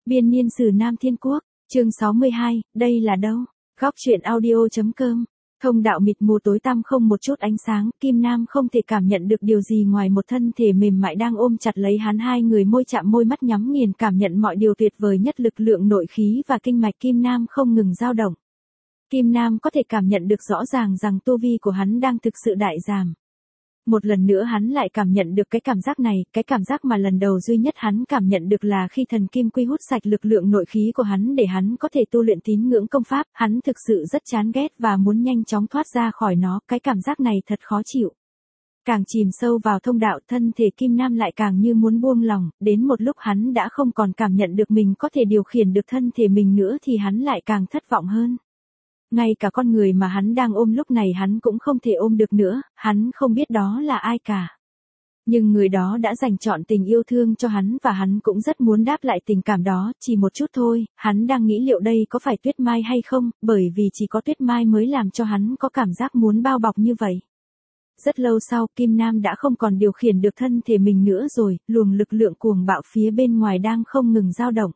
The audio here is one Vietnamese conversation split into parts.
Biên niên sử Nam Thiên Quốc, chương 62, đây là đâu? Góc truyện audio.com. Thông đạo mịt mù tối tăm không một chút ánh sáng, Kim Nam không thể cảm nhận được điều gì ngoài một thân thể mềm mại đang ôm chặt lấy hắn, hai người môi chạm môi, mắt nhắm nghiền, cảm nhận mọi điều tuyệt vời nhất, lực lượng nội khí và kinh mạch Kim Nam không ngừng dao động. Kim Nam có thể cảm nhận được rõ ràng rằng tu vi của hắn đang thực sự đại giảm. Một lần nữa hắn lại cảm nhận được cái cảm giác này, cái cảm giác mà lần đầu duy nhất hắn cảm nhận được là khi thần kim quy hút sạch lực lượng nội khí của hắn để hắn có thể tu luyện tín ngưỡng công pháp, hắn thực sự rất chán ghét và muốn nhanh chóng thoát ra khỏi nó, cái cảm giác này thật khó chịu. Càng chìm sâu vào thông đạo, thân thể Kim Nam lại càng như muốn buông lòng, đến một lúc hắn đã không còn cảm nhận được mình có thể điều khiển được thân thể mình nữa thì hắn lại càng thất vọng hơn. Ngay cả con người mà hắn đang ôm lúc này hắn cũng không thể ôm được nữa, hắn không biết đó là ai cả. Nhưng người đó đã dành trọn tình yêu thương cho hắn và hắn cũng rất muốn đáp lại tình cảm đó, chỉ một chút thôi, hắn đang nghĩ liệu đây có phải Tuyết Mai hay không, bởi vì chỉ có Tuyết Mai mới làm cho hắn có cảm giác muốn bao bọc như vậy. Rất lâu sau, Kim Nam đã không còn điều khiển được thân thể mình nữa rồi, luồng lực lượng cuồng bạo phía bên ngoài đang không ngừng dao động.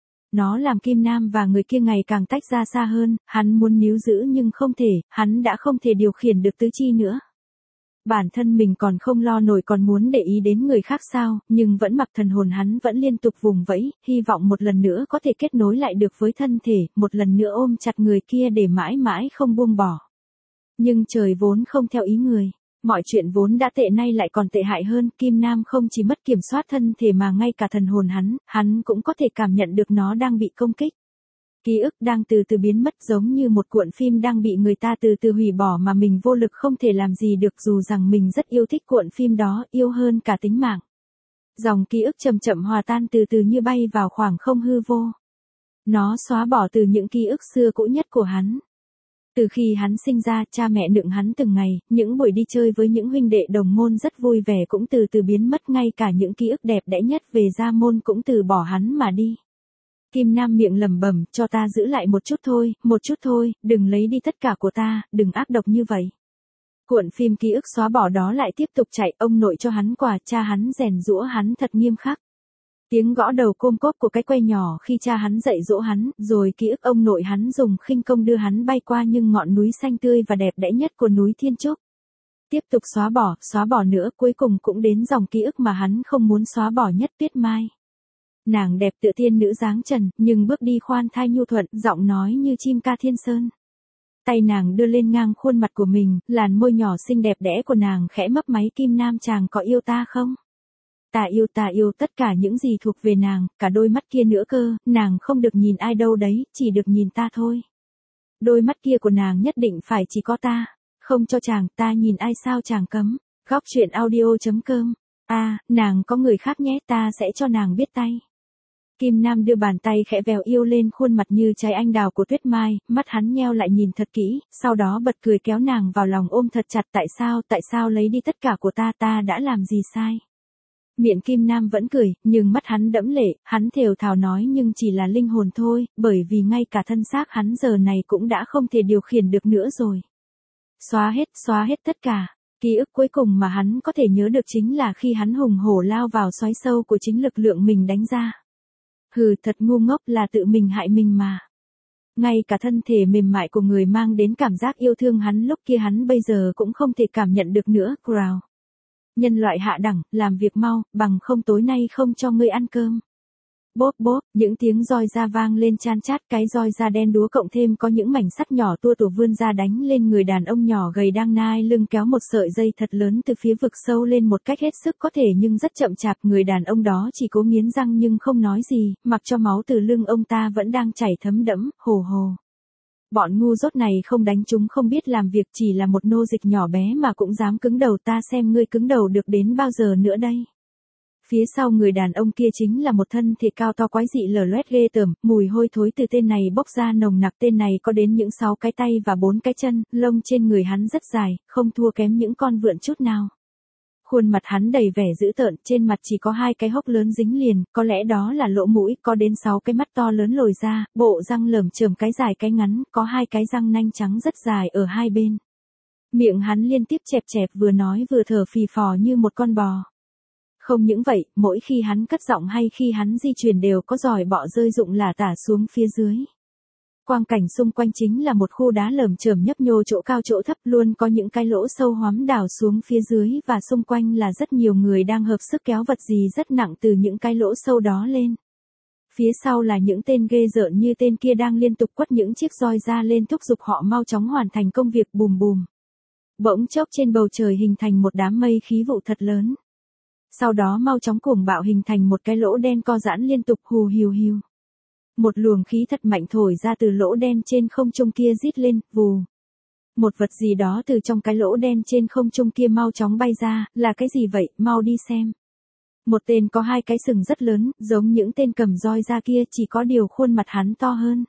Nó làm Kim Nam và người kia ngày càng tách ra xa hơn, hắn muốn níu giữ nhưng không thể, hắn đã không thể điều khiển được tứ chi nữa. Bản thân mình còn không lo nổi còn muốn để ý đến người khác sao, nhưng vẫn mặc thần hồn hắn vẫn liên tục vùng vẫy, hy vọng một lần nữa có thể kết nối lại được với thân thể, một lần nữa ôm chặt người kia để mãi mãi không buông bỏ. Nhưng trời vốn không theo ý người. Mọi chuyện vốn đã tệ nay lại còn tệ hại hơn, Kim Nam không chỉ mất kiểm soát thân thể mà ngay cả thần hồn hắn cũng có thể cảm nhận được nó đang bị công kích. Ký ức đang từ từ biến mất giống như một cuộn phim đang bị người ta từ từ hủy bỏ mà mình vô lực không thể làm gì được, dù rằng mình rất yêu thích cuộn phim đó, yêu hơn cả tính mạng. Dòng ký ức chậm chậm hòa tan từ từ như bay vào khoảng không hư vô. Nó xóa bỏ từ những ký ức xưa cũ nhất của hắn. Từ khi hắn sinh ra, cha mẹ nựng hắn từng ngày, những buổi đi chơi với những huynh đệ đồng môn rất vui vẻ cũng từ từ biến mất, ngay cả những ký ức đẹp đẽ nhất về gia môn cũng từ bỏ hắn mà đi. Kim Nam miệng lẩm bẩm, cho ta giữ lại một chút thôi, đừng lấy đi tất cả của ta, đừng ác độc như vậy. Cuộn phim ký ức xóa bỏ đó lại tiếp tục chạy, ông nội cho hắn quà, cha hắn rèn giũa hắn thật nghiêm khắc. Tiếng gõ đầu côm cốp của cái que nhỏ khi cha hắn dạy dỗ hắn, rồi ký ức ông nội hắn dùng khinh công đưa hắn bay qua những ngọn núi xanh tươi và đẹp đẽ nhất của núi Thiên Trúc. Tiếp tục xóa bỏ nữa, cuối cùng cũng đến dòng ký ức mà hắn không muốn xóa bỏ nhất, Tuyết Mai. Nàng đẹp tựa thiên nữ dáng trần, nhưng bước đi khoan thai nhu thuận, giọng nói như chim ca thiên sơn. Tay nàng đưa lên ngang khuôn mặt của mình, làn môi nhỏ xinh đẹp đẽ của nàng khẽ mấp máy. Kim Nam, chàng có yêu ta không? Ta yêu tất cả những gì thuộc về nàng, cả đôi mắt kia nữa cơ, nàng không được nhìn ai đâu đấy, chỉ được nhìn ta thôi. Đôi mắt kia của nàng nhất định phải chỉ có ta, không cho chàng, ta nhìn ai sao chàng cấm. Góc truyện audio.com. Nàng có người khác nhé, ta sẽ cho nàng biết tay. Kim Nam đưa bàn tay khẽ vèo yêu lên khuôn mặt như trái anh đào của Tuyết Mai, mắt hắn nheo lại nhìn thật kỹ, sau đó bật cười kéo nàng vào lòng ôm thật chặt. Tại sao lấy đi tất cả của ta đã làm gì sai? Miệng Kim Nam vẫn cười, nhưng mắt hắn đẫm lệ, hắn thều thào nói nhưng chỉ là linh hồn thôi, bởi vì ngay cả thân xác hắn giờ này cũng đã không thể điều khiển được nữa rồi. Xóa hết tất cả. Ký ức cuối cùng mà hắn có thể nhớ được chính là khi hắn hùng hổ lao vào xoáy sâu của chính lực lượng mình đánh ra. Hừ, thật ngu ngốc, là tự mình hại mình mà. Ngay cả thân thể mềm mại của người mang đến cảm giác yêu thương hắn lúc kia hắn bây giờ cũng không thể cảm nhận được nữa. Growl. Nhân loại hạ đẳng, làm việc mau, bằng không tối nay không cho ngươi ăn cơm. Bốp, những tiếng roi da vang lên chan chát, cái roi da đen đúa cộng thêm có những mảnh sắt nhỏ tua tủa vươn ra đánh lên người đàn ông nhỏ gầy đang nai lưng kéo một sợi dây thật lớn từ phía vực sâu lên một cách hết sức có thể nhưng rất chậm chạp. Người đàn ông đó chỉ cố nghiến răng nhưng không nói gì, mặc cho máu từ lưng ông ta vẫn đang chảy thấm đẫm, hồ. Bọn ngu dốt này không đánh chúng không biết làm việc, chỉ là một nô dịch nhỏ bé mà cũng dám cứng đầu, ta xem ngươi cứng đầu được đến bao giờ nữa đây. Phía sau người đàn ông kia chính là một thân thể cao to quái dị lở loét ghê tởm, mùi hôi thối từ tên này bốc ra nồng nặc. Tên này có đến những 6 cái tay và 4 cái chân, lông trên người hắn rất dài, không thua kém những con vượn chút nào. Khuôn mặt hắn đầy vẻ dữ tợn, trên mặt chỉ có 2 cái hốc lớn dính liền, có lẽ đó là lỗ mũi, có đến 6 cái mắt to lớn lồi ra, bộ răng lởm chởm cái dài cái ngắn, có 2 cái răng nanh trắng rất dài ở hai bên. Miệng hắn liên tiếp chẹp chẹp, vừa nói vừa thở phì phò như một con bò. Không những vậy, mỗi khi hắn cất giọng hay khi hắn di chuyển đều có giòi bọ rơi rụng lả tả xuống phía dưới. Quang cảnh xung quanh chính là một khu đá lởm chởm nhấp nhô chỗ cao chỗ thấp, luôn có những cái lỗ sâu hoắm đào xuống phía dưới và xung quanh là rất nhiều người đang hợp sức kéo vật gì rất nặng từ những cái lỗ sâu đó lên. Phía sau là những tên ghê rợn như tên kia đang liên tục quất những chiếc roi ra lên thúc giục họ mau chóng hoàn thành công việc bùm bùm. Bỗng chốc trên bầu trời hình thành một đám mây khí vụ thật lớn. Sau đó mau chóng cuồng bạo hình thành một cái lỗ đen co giãn liên tục hù hiu hiu. Một luồng khí thật mạnh thổi ra từ lỗ đen trên không trung kia rít lên, vù. Một vật gì đó từ trong cái lỗ đen trên không trung kia mau chóng bay ra, là cái gì vậy, mau đi xem. Một tên có hai cái sừng rất lớn, giống những tên cầm roi ra kia, chỉ có điều khuôn mặt hắn to hơn.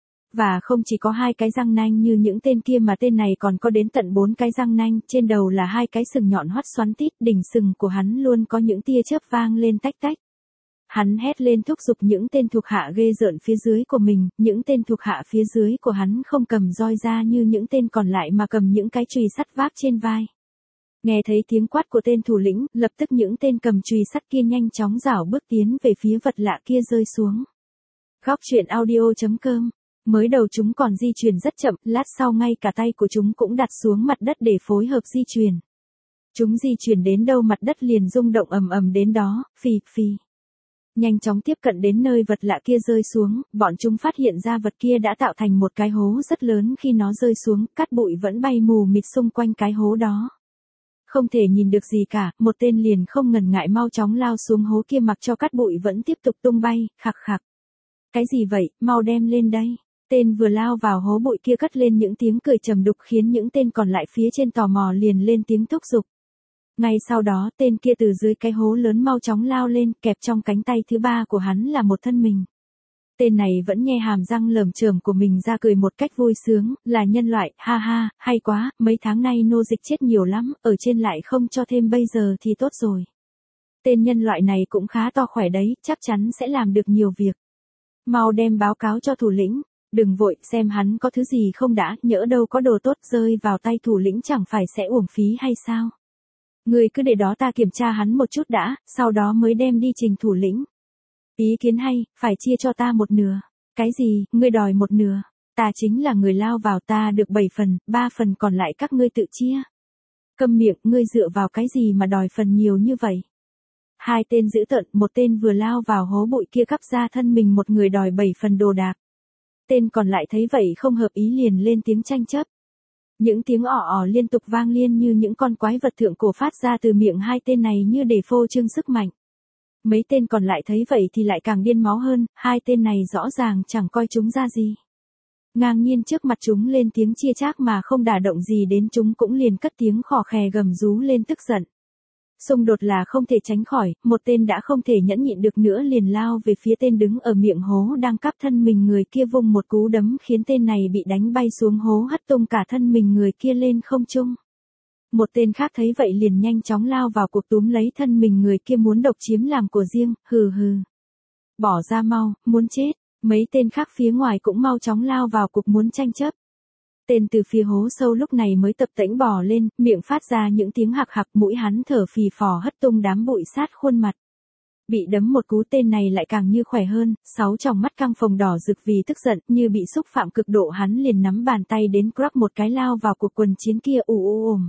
Và không chỉ có hai cái răng nanh như những tên kia mà tên này còn có đến tận 4 cái răng nanh, trên đầu là hai cái sừng nhọn hoắt xoắn tít, đỉnh sừng của hắn luôn có những tia chớp vang lên tách tách. Hắn hét lên thúc giục những tên thuộc hạ ghê rợn phía dưới của mình, những tên thuộc hạ phía dưới của hắn không cầm roi ra như những tên còn lại mà cầm những cái chùy sắt vác trên vai. Nghe thấy tiếng quát của tên thủ lĩnh, lập tức những tên cầm chùy sắt kia nhanh chóng rảo bước tiến về phía vật lạ kia rơi xuống. Góc truyện audio.com. Mới đầu chúng còn di chuyển rất chậm, lát sau ngay cả tay của chúng cũng đặt xuống mặt đất để phối hợp di chuyển. Chúng di chuyển đến đâu mặt đất liền rung động ầm ầm đến đó, phì phì. Nhanh chóng tiếp cận đến nơi vật lạ kia rơi xuống, bọn chúng phát hiện ra vật kia đã tạo thành một cái hố rất lớn khi nó rơi xuống, cát bụi vẫn bay mù mịt xung quanh cái hố đó. Không thể nhìn được gì cả, một tên liền không ngần ngại mau chóng lao xuống hố kia mặc cho cát bụi vẫn tiếp tục tung bay, khạc khạc. Cái gì vậy, mau đem lên đây. Tên vừa lao vào hố bụi kia cất lên những tiếng cười trầm đục khiến những tên còn lại phía trên tò mò liền lên tiếng thúc giục. Ngay sau đó tên kia từ dưới cái hố lớn mau chóng lao lên, kẹp trong cánh tay thứ ba của hắn là một thân mình. Tên này vẫn nhe hàm răng lởm chởm của mình ra cười một cách vui sướng, là nhân loại, ha ha, hay quá, mấy tháng nay nô dịch chết nhiều lắm, ở trên lại không cho thêm bây giờ thì tốt rồi. Tên nhân loại này cũng khá to khỏe đấy, chắc chắn sẽ làm được nhiều việc. Mau đem báo cáo cho thủ lĩnh. Đừng vội, xem hắn có thứ gì không đã, nhỡ đâu có đồ tốt rơi vào tay thủ lĩnh chẳng phải sẽ uổng phí hay sao? Ngươi cứ để đó ta kiểm tra hắn một chút đã, sau đó mới đem đi trình thủ lĩnh. Ý kiến hay, phải chia cho ta một nửa. Cái gì, ngươi đòi một nửa? Ta chính là người lao vào, ta được 7 phần, 3 phần còn lại các ngươi tự chia. Câm miệng, ngươi dựa vào cái gì mà đòi phần nhiều như vậy? Hai tên dữ tợn, một tên vừa lao vào hố bụi kia cắp ra thân mình một người đòi 7 phần đồ đạc. Tên còn lại thấy vậy không hợp ý liền lên tiếng tranh chấp. Những tiếng ỏ liên tục vang liên như những con quái vật thượng cổ phát ra từ miệng hai tên này như để phô trương sức mạnh. Mấy tên còn lại thấy vậy thì lại càng điên máu hơn, hai tên này rõ ràng chẳng coi chúng ra gì. Ngang nhiên trước mặt chúng lên tiếng chia chác mà không đả động gì đến chúng cũng liền cất tiếng khò khè gầm rú lên tức giận. Xung đột là không thể tránh khỏi, một tên đã không thể nhẫn nhịn được nữa liền lao về phía tên đứng ở miệng hố đang cắp thân mình người kia vung một cú đấm khiến tên này bị đánh bay xuống hố hất tung cả thân mình người kia lên không trung. Một tên khác thấy vậy liền nhanh chóng lao vào cuộc túm lấy thân mình người kia muốn độc chiếm làm của riêng, hừ hừ. Bỏ ra mau, muốn chết, mấy tên khác phía ngoài cũng mau chóng lao vào cuộc muốn tranh chấp. Tên từ phía hố sâu lúc này mới tập tễnh bò lên, miệng phát ra những tiếng hạc hạc, mũi hắn thở phì phò hất tung đám bụi sát khuôn mặt. Bị đấm một cú tên này lại càng như khỏe hơn, 6 tròng mắt căng phồng đỏ rực vì tức giận, như bị xúc phạm cực độ hắn liền nắm bàn tay đến crack một cái lao vào cuộc quần chiến kia ùm.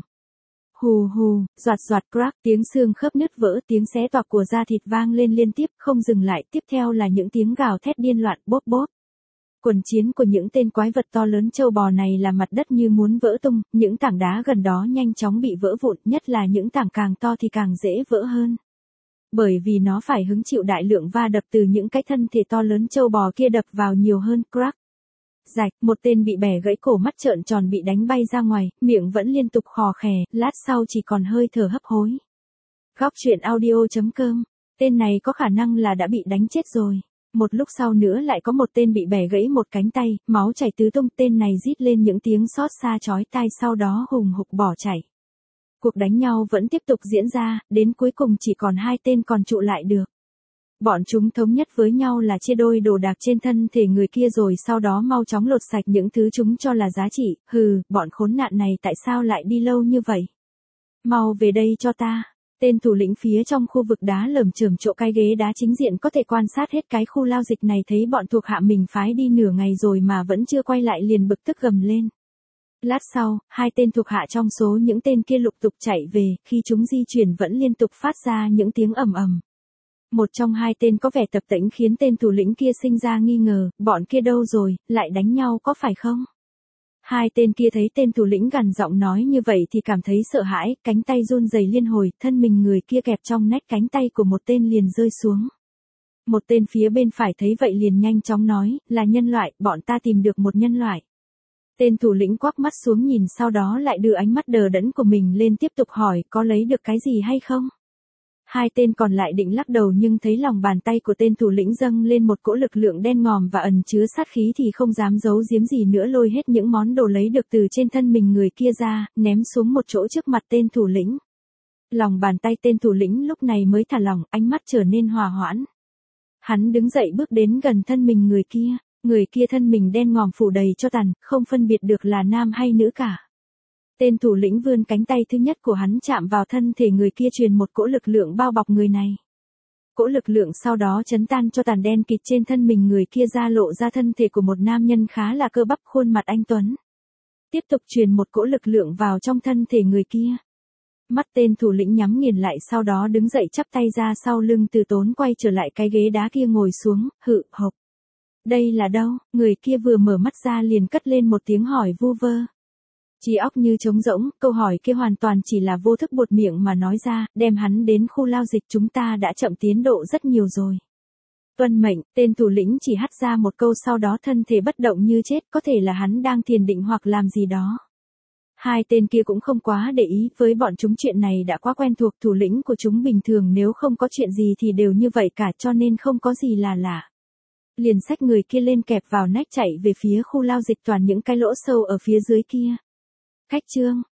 Hù hù, doạt doạt crack, tiếng xương khớp nứt vỡ, tiếng xé toạc của da thịt vang lên liên tiếp, không dừng lại, tiếp theo là những tiếng gào thét điên loạn, bốp bốp. Quần chiến của những tên quái vật to lớn trâu bò này là mặt đất như muốn vỡ tung, những tảng đá gần đó nhanh chóng bị vỡ vụn, nhất là những tảng càng to thì càng dễ vỡ hơn. Bởi vì nó phải hứng chịu đại lượng va đập từ những cái thân thể to lớn trâu bò kia đập vào nhiều hơn, crack. Rạch, một tên bị bẻ gãy cổ mắt trợn tròn bị đánh bay ra ngoài, miệng vẫn liên tục khò khè, lát sau chỉ còn hơi thở hấp hối. Góc truyện audio.com, tên này có khả năng là đã bị đánh chết rồi. Một lúc sau nữa lại có một tên bị bẻ gãy một cánh tay, máu chảy tứ tung, tên này rít lên những tiếng xót xa chói tai sau đó hùng hục bỏ chạy. Cuộc đánh nhau vẫn tiếp tục diễn ra, đến cuối cùng chỉ còn hai tên còn trụ lại được. Bọn chúng thống nhất với nhau là chia đôi đồ đạc trên thân thể người kia rồi sau đó mau chóng lột sạch những thứ chúng cho là giá trị, bọn khốn nạn này tại sao lại đi lâu như vậy? Mau về đây cho ta. Tên thủ lĩnh phía trong khu vực đá lởm chởm chỗ cái ghế đá chính diện có thể quan sát hết cái khu lao dịch này, thấy bọn thuộc hạ mình phái đi nửa ngày rồi mà vẫn chưa quay lại liền bực tức gầm lên. Lát sau, hai tên thuộc hạ trong số những tên kia lục tục chạy về, khi chúng di chuyển vẫn liên tục phát ra những tiếng ầm ầm. Một trong hai tên có vẻ tập tễnh khiến tên thủ lĩnh kia sinh ra nghi ngờ, bọn kia đâu rồi, lại đánh nhau có phải không? Hai tên kia thấy tên thủ lĩnh gằn giọng nói như vậy thì cảm thấy sợ hãi, cánh tay run rẩy liên hồi, thân mình người kia kẹp trong nách cánh tay của một tên liền rơi xuống. Một tên phía bên phải thấy vậy liền nhanh chóng nói, là nhân loại, bọn ta tìm được một nhân loại. Tên thủ lĩnh quắc mắt xuống nhìn, sau đó lại đưa ánh mắt đờ đẫn của mình lên tiếp tục hỏi, có lấy được cái gì hay không? Hai tên còn lại định lắc đầu nhưng thấy lòng bàn tay của tên thủ lĩnh dâng lên một cỗ lực lượng đen ngòm và ẩn chứa sát khí thì không dám giấu giếm gì nữa, lôi hết những món đồ lấy được từ trên thân mình người kia ra, ném xuống một chỗ trước mặt tên thủ lĩnh. Lòng bàn tay tên thủ lĩnh lúc này mới thả lỏng, ánh mắt trở nên hòa hoãn. Hắn đứng dậy bước đến gần thân mình người kia thân mình đen ngòm phủ đầy cho tàn, không phân biệt được là nam hay nữ cả. Tên thủ lĩnh vươn cánh tay thứ nhất của hắn chạm vào thân thể người kia, truyền một cỗ lực lượng bao bọc người này. Cỗ lực lượng sau đó chấn tan cho tàn đen kịt trên thân mình người kia ra, lộ ra thân thể của một nam nhân khá là cơ bắp, khuôn mặt anh tuấn. Tiếp tục truyền một cỗ lực lượng vào trong thân thể người kia. Mắt tên thủ lĩnh nhắm nghiền lại, sau đó đứng dậy chắp tay ra sau lưng, từ tốn quay trở lại cái ghế đá kia ngồi xuống, hự hộc. Đây là đâu? Người kia vừa mở mắt ra liền cất lên một tiếng hỏi vu vơ. Trí óc như trống rỗng, câu hỏi kia hoàn toàn chỉ là vô thức buột miệng mà nói ra, đem hắn đến khu lao dịch, chúng ta đã chậm tiến độ rất nhiều rồi. Tuân mệnh, tên thủ lĩnh chỉ hắt ra một câu, sau đó thân thể bất động như chết, có thể là hắn đang thiền định hoặc làm gì đó. Hai tên kia cũng không quá để ý, với bọn chúng chuyện này đã quá quen thuộc, thủ lĩnh của chúng bình thường nếu không có chuyện gì thì đều như vậy cả, cho nên không có gì là lạ. Liền xách người kia lên kẹp vào nách chạy về phía khu lao dịch, toàn những cái lỗ sâu ở phía dưới kia. Khách trương,